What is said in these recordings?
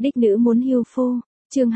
Đích nữ muốn hưu phu, chương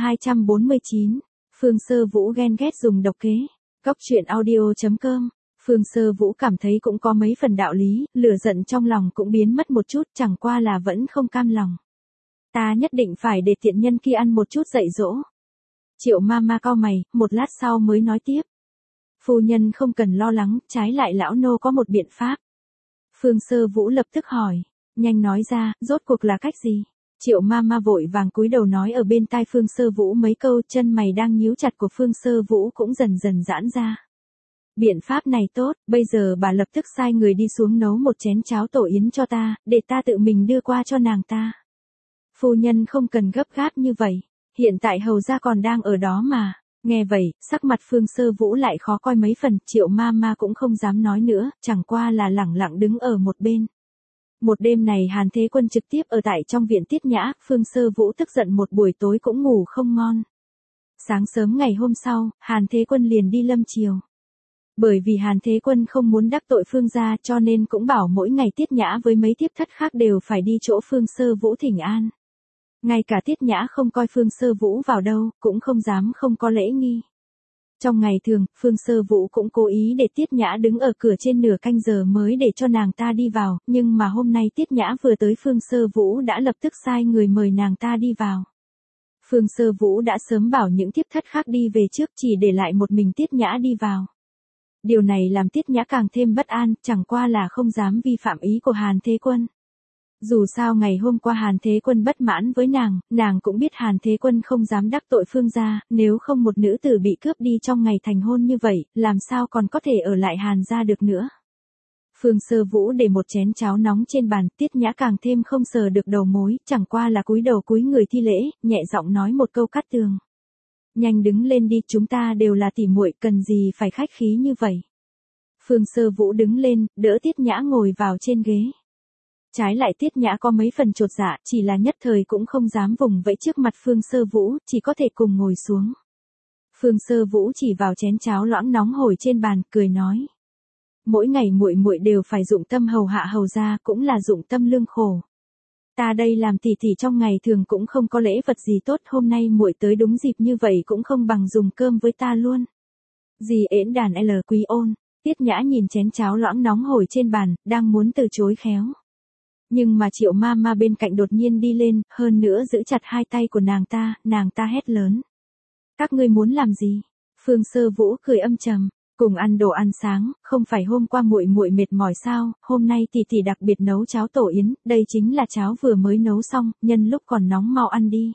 249, Phương Sơ Vũ ghen ghét dùng độc kế, Cóc truyện audio.com. Phương Sơ Vũ cảm thấy cũng có mấy phần đạo lý, lửa giận trong lòng cũng biến mất một chút, chẳng qua là vẫn không cam lòng. Ta nhất định phải để tiện nhân kia ăn một chút dạy dỗ. Triệu Mama cau mày, một lát sau mới nói tiếp. Phu nhân không cần lo lắng, trái lại lão nô có một biện pháp. Phương Sơ Vũ lập tức hỏi, nhanh nói ra, rốt cuộc là cách gì? Triệu Mama vội vàng cúi đầu nói ở bên tai Phương Sơ Vũ mấy câu, chân mày đang nhíu chặt của Phương Sơ Vũ cũng dần dần giãn ra. Biện pháp này tốt, bây giờ bà lập tức sai người đi xuống nấu một chén cháo tổ yến cho ta, để ta tự mình đưa qua cho nàng ta. Phu nhân không cần gấp gáp như vậy, hiện tại hầu gia còn đang ở đó mà. Nghe vậy, sắc mặt Phương Sơ Vũ lại khó coi mấy phần, Triệu Mama cũng không dám nói nữa, chẳng qua là lẳng lặng đứng ở một bên. Một đêm này Hàn Thế Quân trực tiếp ở tại trong viện Tiết Nhã, Phương Sơ Vũ tức giận một buổi tối cũng ngủ không ngon. Sáng sớm ngày hôm sau, Hàn Thế Quân liền đi lâm triều. Bởi vì Hàn Thế Quân không muốn đắc tội Phương gia cho nên cũng bảo mỗi ngày Tiết Nhã với mấy thiếp thất khác đều phải đi chỗ Phương Sơ Vũ thỉnh an. Ngay cả Tiết Nhã không coi Phương Sơ Vũ vào đâu, cũng không dám không có lễ nghi. Trong ngày thường, Phương Sơ Vũ cũng cố ý để Tiết Nhã đứng ở cửa trên nửa canh giờ mới để cho nàng ta đi vào, nhưng mà hôm nay Tiết Nhã vừa tới Phương Sơ Vũ đã lập tức sai người mời nàng ta đi vào. Phương Sơ Vũ đã sớm bảo những thiếp thất khác đi về trước, chỉ để lại một mình Tiết Nhã đi vào. Điều này làm Tiết Nhã càng thêm bất an, chẳng qua là không dám vi phạm ý của Hàn Thế Quân. Dù sao ngày hôm qua Hàn Thế Quân bất mãn với nàng cũng biết Hàn Thế Quân không dám đắc tội Phương gia, nếu không một nữ tử bị cướp đi trong ngày thành hôn như vậy, làm sao còn có thể ở lại Hàn gia được nữa. Phương Sơ Vũ để một chén cháo nóng trên bàn, Tiết Nhã càng thêm không sờ được đầu mối, chẳng qua là cúi đầu cúi người thi lễ, nhẹ giọng nói một câu cắt tường. Nhanh đứng lên đi, chúng ta đều là tỉ muội, cần gì phải khách khí như vậy. Phương Sơ Vũ đứng lên, đỡ Tiết Nhã ngồi vào trên ghế. Trái lại Tiết Nhã có mấy phần chột dạ, chỉ là nhất thời cũng không dám vùng vẫy trước mặt Phương Sơ Vũ, chỉ có thể cùng ngồi xuống. Phương Sơ Vũ chỉ vào chén cháo loãng nóng hổi trên bàn, cười nói. Mỗi ngày muội muội đều phải dụng tâm hầu hạ hầu gia, cũng là dụng tâm lương khổ. Ta đây làm tỷ tỷ trong ngày thường cũng không có lễ vật gì tốt, hôm nay muội tới đúng dịp như vậy cũng không bằng dùng cơm với ta luôn. Dì ễn đàn L Quý Ôn, Tiết Nhã nhìn chén cháo loãng nóng hổi trên bàn, đang muốn từ chối khéo. Nhưng mà Triệu Mama bên cạnh đột nhiên đi lên, hơn nữa giữ chặt hai tay của nàng ta hét lớn. Các ngươi muốn làm gì? Phương Sơ Vũ cười âm trầm, cùng ăn đồ ăn sáng, không phải hôm qua muội muội mệt mỏi sao, hôm nay tỷ tỷ đặc biệt nấu cháo tổ yến, đây chính là cháo vừa mới nấu xong, nhân lúc còn nóng mau ăn đi.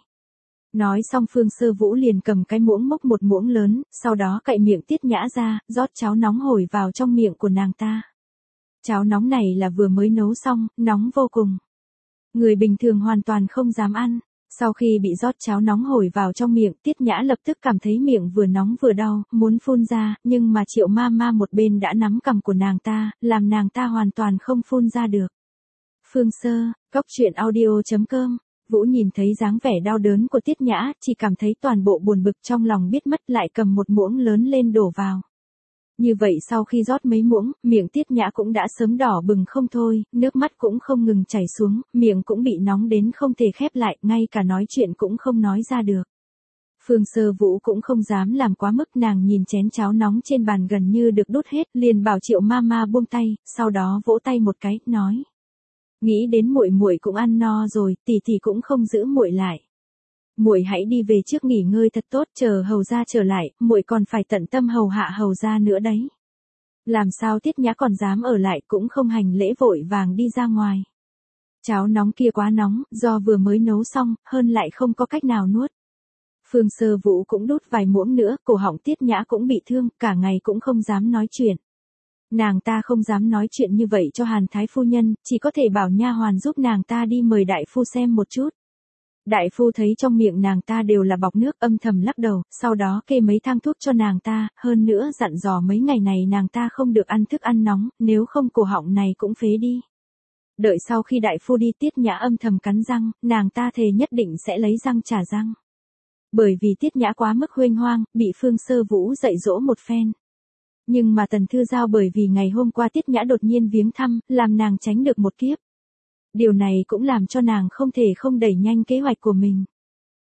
Nói xong Phương Sơ Vũ liền cầm cái muỗng múc một muỗng lớn, sau đó cậy miệng Tiết Nhã ra, rót cháo nóng hổi vào trong miệng của nàng ta. Cháo nóng này là vừa mới nấu xong, nóng vô cùng. Người bình thường hoàn toàn không dám ăn. Sau khi bị rót cháo nóng hổi vào trong miệng, Tiết Nhã lập tức cảm thấy miệng vừa nóng vừa đau, muốn phun ra, nhưng mà Triệu Mama một bên đã nắm cằm của nàng ta, làm nàng ta hoàn toàn không phun ra được. Phương Sơ, Cóc truyện audio.com. Vũ nhìn thấy dáng vẻ đau đớn của Tiết Nhã, chỉ cảm thấy toàn bộ buồn bực trong lòng biết mất, lại cầm một muỗng lớn lên đổ vào. Như vậy sau khi rót mấy muỗng, miệng Tiết Nhã cũng đã sớm đỏ bừng không thôi, nước mắt cũng không ngừng chảy xuống, miệng cũng bị nóng đến không thể khép lại, ngay cả nói chuyện cũng không nói ra được. Phương Sơ Vũ cũng không dám làm quá mức, nàng nhìn chén cháo nóng trên bàn gần như được đốt hết, liền bảo Triệu Mama buông tay, sau đó vỗ tay một cái, nói. Nghĩ đến muội muội cũng ăn no rồi, tỷ tỷ cũng không giữ muội lại. Muội hãy đi về trước nghỉ ngơi thật tốt, chờ hầu gia trở lại, muội còn phải tận tâm hầu hạ hầu gia nữa đấy. Làm sao Tiết Nhã còn dám ở lại, cũng không hành lễ vội vàng đi ra ngoài. Cháo nóng kia quá nóng, do vừa mới nấu xong, hơn lại không có cách nào nuốt. Phương Sơ Vũ cũng đút vài muỗng nữa, cổ họng Tiết Nhã cũng bị thương, cả ngày cũng không dám nói chuyện. Nàng ta không dám nói chuyện như vậy cho Hàn Thái Phu Nhân, chỉ có thể bảo nha hoàn giúp nàng ta đi mời đại phu xem một chút. Đại phu thấy trong miệng nàng ta đều là bọt nước, âm thầm lắc đầu, sau đó kê mấy thang thuốc cho nàng ta, hơn nữa dặn dò mấy ngày này nàng ta không được ăn thức ăn nóng, nếu không cổ họng này cũng phế đi. Đợi sau khi đại phu đi, Tiết Nhã âm thầm cắn răng, nàng ta thề nhất định sẽ lấy răng trả răng. Bởi vì Tiết Nhã quá mức huênh hoang, bị Phương Sơ Vũ dạy dỗ một phen. Nhưng mà Tần Thư Giao bởi vì ngày hôm qua Tiết Nhã đột nhiên viếng thăm, làm nàng tránh được một kiếp. Điều này cũng làm cho nàng không thể không đẩy nhanh kế hoạch của mình.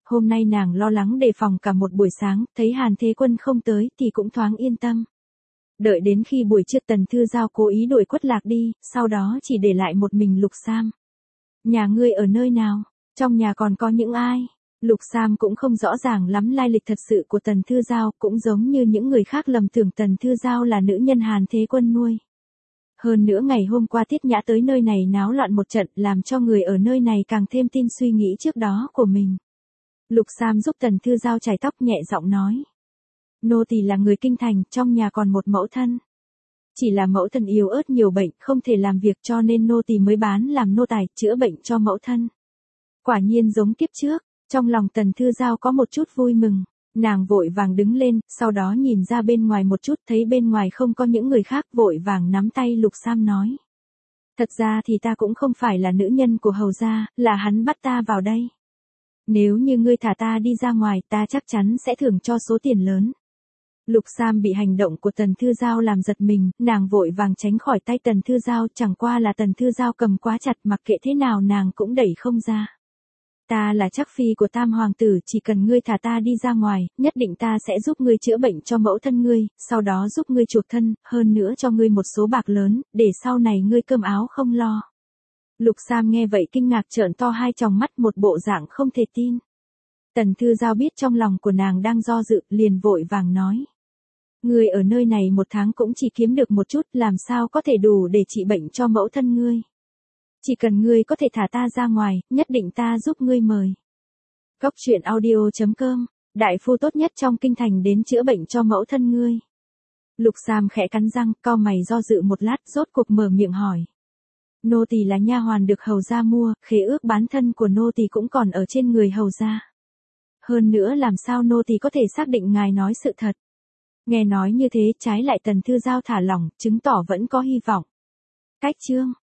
Hôm nay nàng lo lắng đề phòng cả một buổi sáng, thấy Hàn Thế Quân không tới thì cũng thoáng yên tâm. Đợi đến khi buổi trưa Tần Thư Giao cố ý đuổi Quất Lạc đi, sau đó chỉ để lại một mình Lục Sam. Nhà ngươi ở nơi nào? Trong nhà còn có những ai? Lục Sam cũng không rõ ràng lắm lai lịch thật sự của Tần Thư Giao, cũng giống như những người khác lầm tưởng Tần Thư Giao là nữ nhân Hàn Thế Quân nuôi. Hơn nữa ngày hôm qua Tiết Nhã tới nơi này náo loạn một trận, làm cho người ở nơi này càng thêm tin suy nghĩ trước đó của mình. Lục Sam giúp Tần Thư Giao chải tóc nhẹ giọng nói. Nô tỳ là người kinh thành, trong nhà còn một mẫu thân. Chỉ là mẫu thân yếu ớt nhiều bệnh, không thể làm việc cho nên nô tỳ mới bán làm nô tài, chữa bệnh cho mẫu thân. Quả nhiên giống kiếp trước, trong lòng Tần Thư Giao có một chút vui mừng. Nàng vội vàng đứng lên, sau đó nhìn ra bên ngoài một chút, thấy bên ngoài không có những người khác, vội vàng nắm tay Lục Sam nói. Thật ra thì ta cũng không phải là nữ nhân của hầu gia, là hắn bắt ta vào đây. Nếu như ngươi thả ta đi ra ngoài, ta chắc chắn sẽ thưởng cho số tiền lớn. Lục Sam bị hành động của Tần Thư Giao làm giật mình, nàng vội vàng tránh khỏi tay Tần Thư Giao, chẳng qua là Tần Thư Giao cầm quá chặt, mặc kệ thế nào nàng cũng đẩy không ra. Ta là chắc phi của Tam Hoàng tử, chỉ cần ngươi thả ta đi ra ngoài, nhất định ta sẽ giúp ngươi chữa bệnh cho mẫu thân ngươi, sau đó giúp ngươi chuộc thân, hơn nữa cho ngươi một số bạc lớn, để sau này ngươi cơm áo không lo. Lục Sam nghe vậy kinh ngạc trợn to hai tròng mắt, một bộ dạng không thể tin. Tần Thư Giao biết trong lòng của nàng đang do dự, liền vội vàng nói. Ngươi ở nơi này một tháng cũng chỉ kiếm được một chút, làm sao có thể đủ để trị bệnh cho mẫu thân ngươi. Chỉ cần ngươi có thể thả ta ra ngoài, nhất định ta giúp ngươi mời. Cốc truyện audio.com, đại phu tốt nhất trong kinh thành đến chữa bệnh cho mẫu thân ngươi. Lục Sam khẽ cắn răng, cau mày do dự một lát, rốt cuộc mở miệng hỏi. Nô tỳ là nha hoàn được hầu gia mua, khế ước bán thân của nô tỳ cũng còn ở trên người hầu gia. Hơn nữa làm sao nô tỳ có thể xác định ngài nói sự thật. Nghe nói như thế, trái lại Tần Thư Giao thả lỏng, chứng tỏ vẫn có hy vọng. Cách chương